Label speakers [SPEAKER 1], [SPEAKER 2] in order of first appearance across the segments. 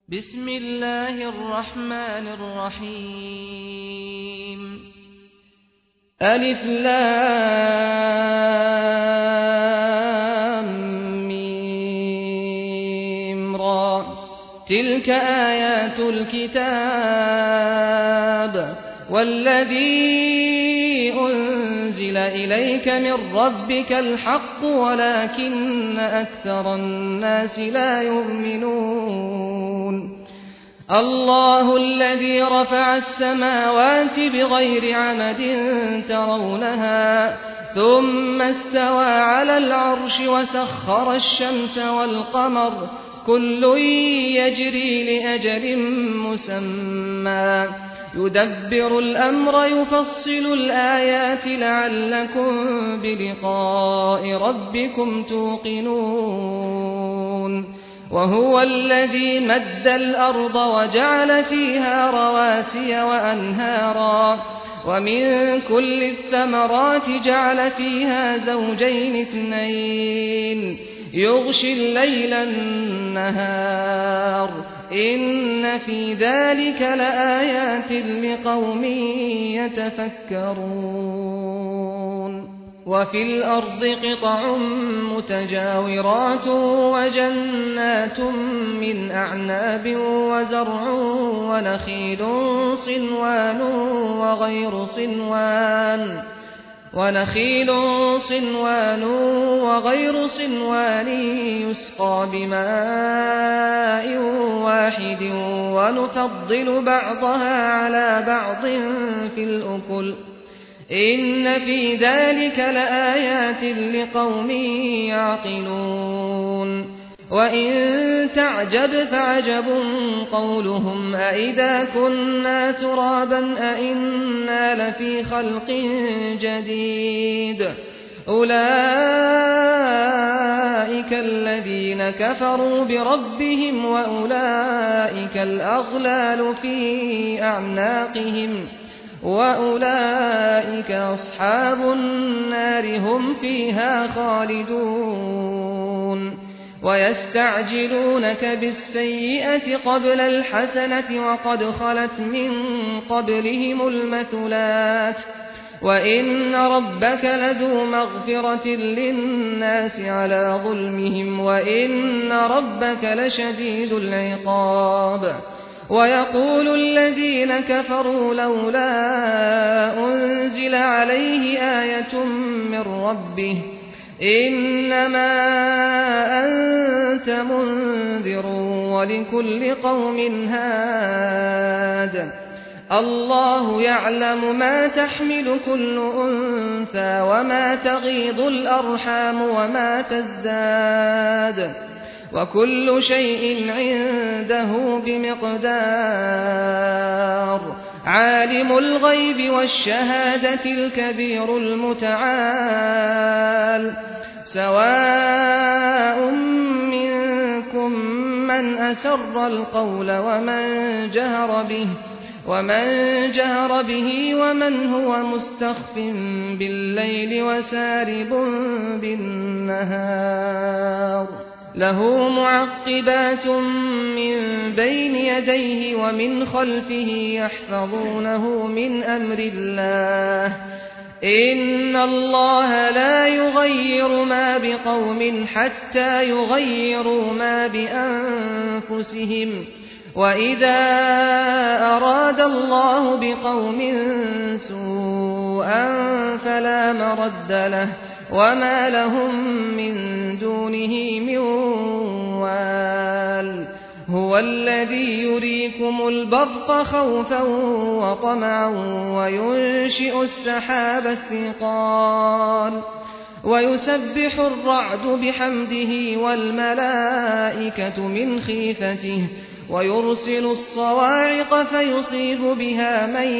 [SPEAKER 1] بسم الله الرحمن الرحيم ألف لام ميم را تلك آيات الكتاب والذي أنزل إليك من ربك الحق ولكن أكثر الناس لا يؤمنون الله الذي رفع السماوات بغير عمد ترونها ثم استوى على العرش وسخر الشمس والقمر كل يجري لأجل مسمى يدبر الأمر يفصل الآيات لعلكم بلقاء ربكم توقنون وهو الذي مد الأرض وجعل فيها رواسي وأنهارا ومن كل الثمرات جعل فيها زوجين اثنين يغشي الليل النهار إن في ذلك لآيات لقوم يتفكرون وفي الأرض قطع متجاورات وجنات من أعناب وزرع ونخيل صنوان وغير صنوان يسقى بماء واحد ونفضل بعضها على بعض في الأكل إن في ذلك لآيات لقوم يعقلون وإن تعجب فعجب قولهم أإذا كنا ترابا أإنا لفي خلق جديد أولئك الذين كفروا بربهم وأولئك الأغلال في أعناقهم وأولئك أصحاب النار هم فيها خالدون ويستعجلونك بالسيئة قبل الحسنة وقد خلت من قبلهم المثلات وإن ربك لذو مغفرة للناس على ظلمهم وإن ربك لشديد العقاب ويقول الذين كفروا لولا أنزل عليه آية من ربه إنما أنت منذر ولكل قوم هاد الله يعلم ما تحمل كل أنثى وما تغيض الأرحام وما تزداد وكل شيء عنده بمقدار عالم الغيب والشهادة الكبير المتعال سواء منكم من أسر القول ومن جهر به ومن هو مستخف بالليل وسارب بالنهار له معقبات من بين يديه ومن خلفه يحفظونه من أمر الله إن الله لا يغير ما بقوم حتى يغيروا ما بأنفسهم وإذا أراد الله بقوم سوءا فلا مرد له وما لهم من دونه من وال هو الذي يريكم البرق خوفا وطمعا وينشئ السحاب الثقال ويسبح الرعد بحمده والملائكة من خيفته ويرسل الصواعق فيصيب بها من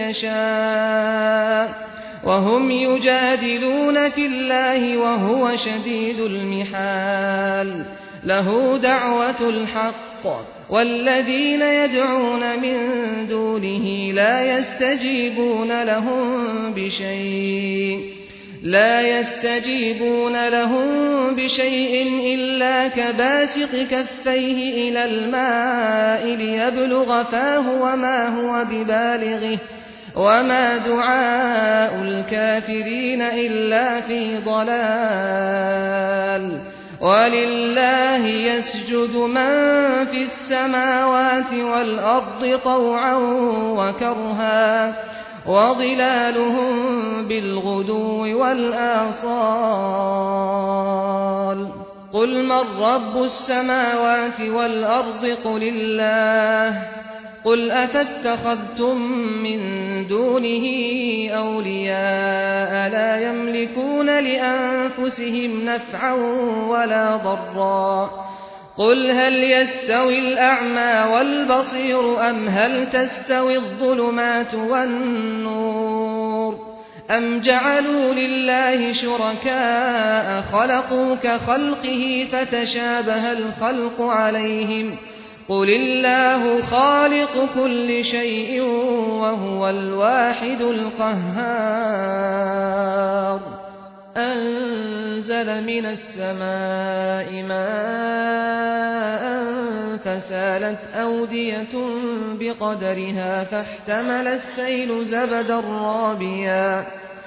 [SPEAKER 1] يشاء وهم يجادلون في الله وهو شديد المحال له دعوة الحق والذين يدعون من دونه لا يستجيبون لهم بشيء لا يستجيبون لهم بشيء إلا كباسط كفيه إلى الماء ليبلغ فاه وما هو ببالغه وما دعاء الكافرين إلا في ضلال ولله يسجد من في السماوات والأرض طوعا وكرها وظلالهم بالغدو والآصال قل من رب السماوات والأرض قل الله قل أفاتخذتم من دونه أولياء لا يملكون لأنفسهم نفعا ولا ضرا قل هل يستوي الأعمى والبصير أم هل تستوي الظلمات والنور أم جعلوا لله شركاء خلقوا كخلقه فتشابه الخلق عليهم قل الله خالق كل شيء وهو الواحد القهار أنزل من السماء ماء فسالت أودية بقدرها فاحتمل السيل زبدا رابيا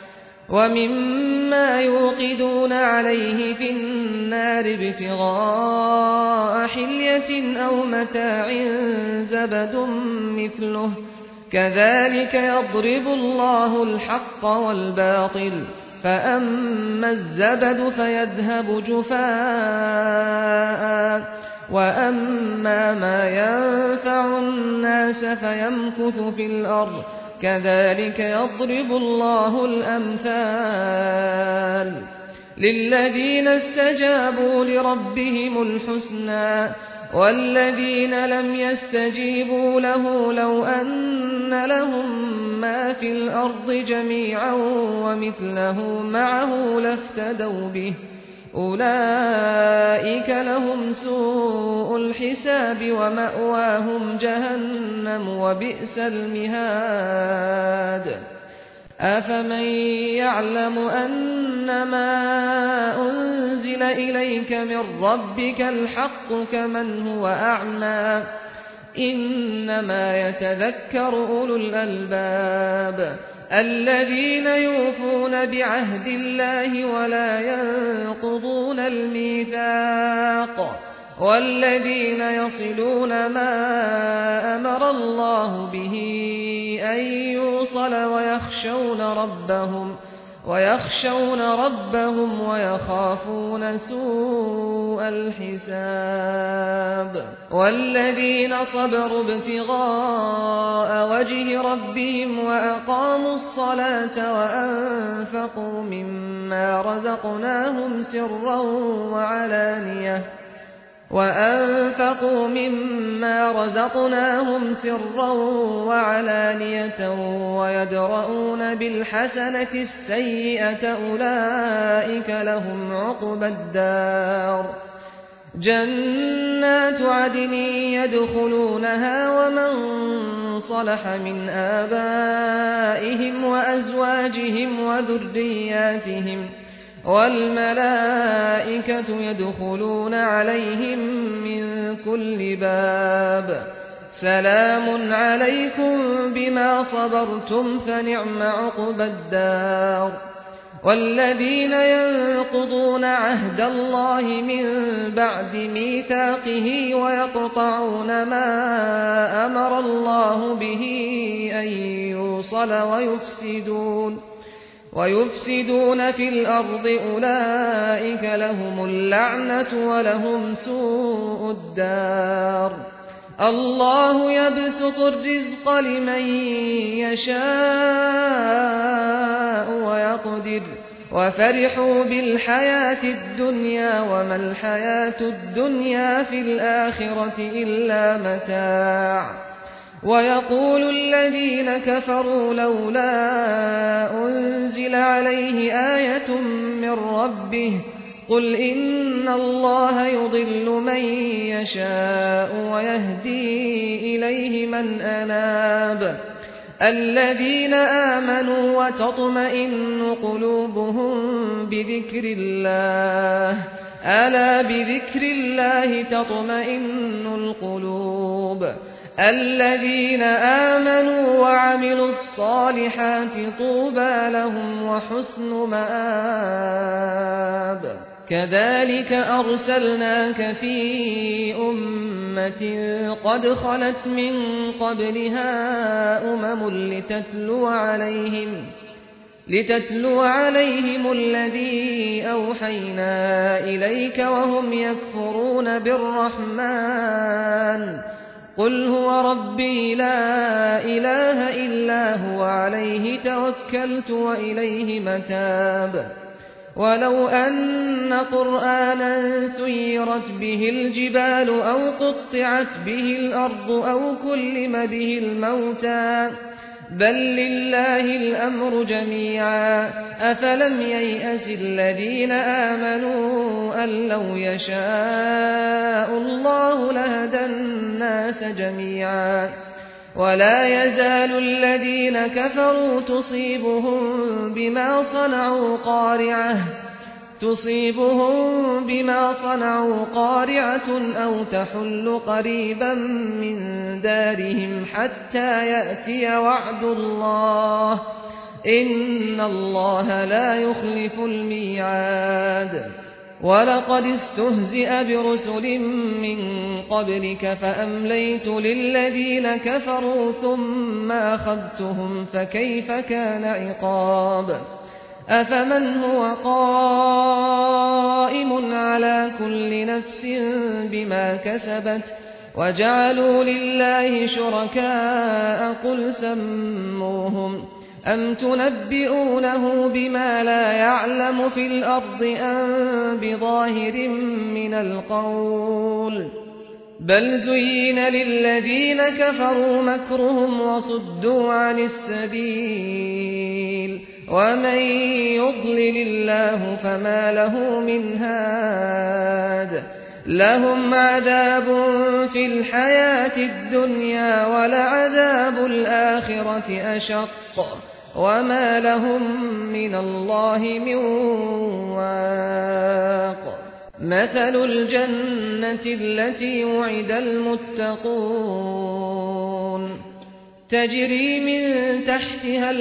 [SPEAKER 1] ومما يوقدون عليه في النار ابتغاء حلية أو متاع زبد مثله كذلك يضرب الله الحق والباطل فأما الزبد فيذهب جفاء وأما ما ينفع الناس فيمكث في الأرض كذلك يضرب الله الأمثال للذين استجابوا لربهم الحسنى والذين لم يستجيبوا له لو أن لهم ما في الأرض جميعا ومثله معه لافتدوا به أولئك لهم سوء الحساب ومأواهم جهنم وبئس المهاد أفمن يعلم أنما أنزل إليك من ربك الحق كمن هو أعمى إنما يتذكر أولو الألباب الذين يوفون بعهد الله ولا ينقضون الميثاق والذين يصلون ما أمر الله به أن يوصل ويخشون ربهم ويخافون سوء الحساب والذين صبروا ابتغاء وجه ربهم وأقاموا الصلاة وأنفقوا مما رزقناهم سرا وعلانية ويدرؤون بالحسنة السيئة أولئك لهم عقبى الدار جنات عدن يدخلونها ومن صلح من آبائهم وأزواجهم وذرياتهم والملائكة يدخلون عليهم من كل باب سلام عليكم بما صبرتم فنعم عقبى الدار والذين ينقضون عهد الله من بعد ميثاقه ويقطعون ما أمر الله به أن يوصل ويفسدون في الأرض أولئك لهم اللعنة ولهم سوء الدار الله يبسط الرزق لمن يشاء ويقدر وفرحوا بالحياة الدنيا وما الحياة الدنيا في الآخرة إلا متاع ويقول الذين كفروا لولا أنزل عليه آية من ربه قل إن الله يضل من يشاء ويهدي إليه من أناب الذين آمنوا وتطمئن قلوبهم بذكر الله ألا بذكر الله تطمئن القلوب الذين آمنوا وعملوا الصالحات طوبى لهم وحسن مآب كذلك أرسلناك في أمة قد خلت من قبلها لتتلو عليهم الذي أوحينا إليك وهم يكفرون بالرحمن قل هو ربي لا إله إلا هو عليه توكلت وإليه متاب ولو أن قرآنا سيرت به الجبال أو قطعت به الأرض أو كلم به الموتى بل لله الأمر جميعا أفلم ييأس الذين آمنوا أن لو يشاء الله لهدى الناس جميعا ولا يزال الذين كفروا تصيبهم بما صنعوا قارعة أو تحل قريبا من دارهم حتى يأتي وعد الله إن الله لا يخلف الميعاد ولقد استهزئ برسل من قبلك فأمليت للذين كفروا ثم أخذتهم فكيف كان عقاب أفمن هو قائم على كل نفس بما كسبت وجعلوا لله شركاء قل سموهم أم تنبئونه بما لا يعلم في الأرض أم بظاهر من القول بل زين للذين كفروا مكرهم وصدوا عن السبيل ومن يضلل الله فما له من هاد لهم عذاب في الحياة الدنيا ولعذاب الآخرة أشق وما لهم من الله من واق مثل الجنة التي وعد المتقون تجري من تحتها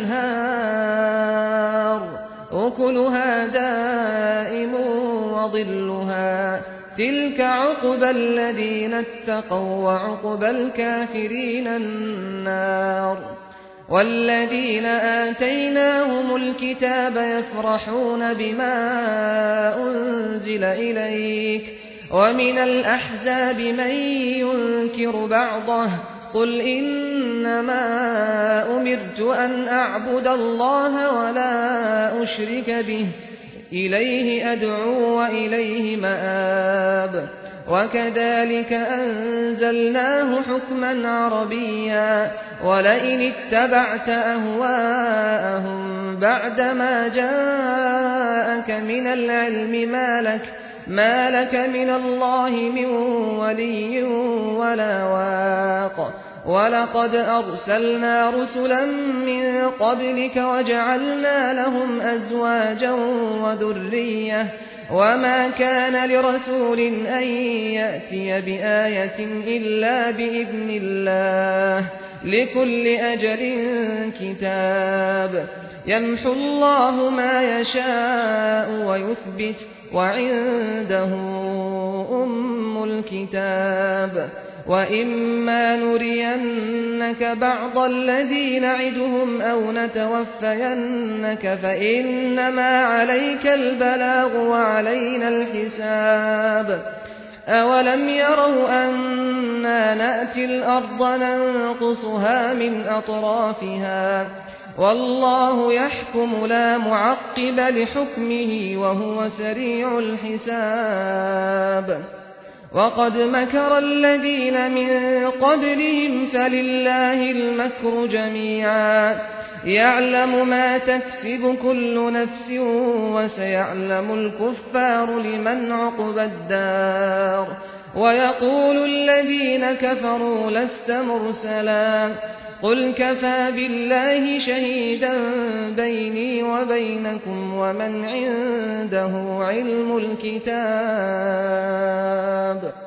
[SPEAKER 1] الأنهار أكلها دائم وظلها تلك عقبى الذين اتقوا وعقبى الكافرين النار والذين آتيناهم الكتاب يفرحون بما أنزل إليك ومن الأحزاب من ينكر بعضه قل إنما أمرت أن أعبد الله ولا أشرك به إليه أدعو وإليه مآب وكذلك أنزلناه حكما عربيا ولئن اتبعت أهواءهم بعدما جاءك من العلم ما لك من الله من ولي ولا واق ولقد أرسلنا رسلا من قبلك وجعلنا لهم أزواجا وذرية وما كان لرسول أن يأتي بآية إلا بإذن الله لكل أجل كتاب يمحو الله ما يشاء ويثبت وعنده أم الكتاب وإما نرينك بعض الذي نعدهم أو نتوفينك فإنما عليك البلاغ وعلينا الحساب أولم يروا أنا نأتي الأرض ننقصها من أطرافها والله يحكم لا معقب لحكمه وهو سريع الحساب وقد مكر الذين من قبلهم فلله المكر جميعا يعلم ما تكسب كل نفس وسيعلم الكفار لمن عقبى الدار ويقول الذين كفروا لست مرسلا قل كفى بالله شهيدا بيني وبينكم ومن عنده علم الكتاب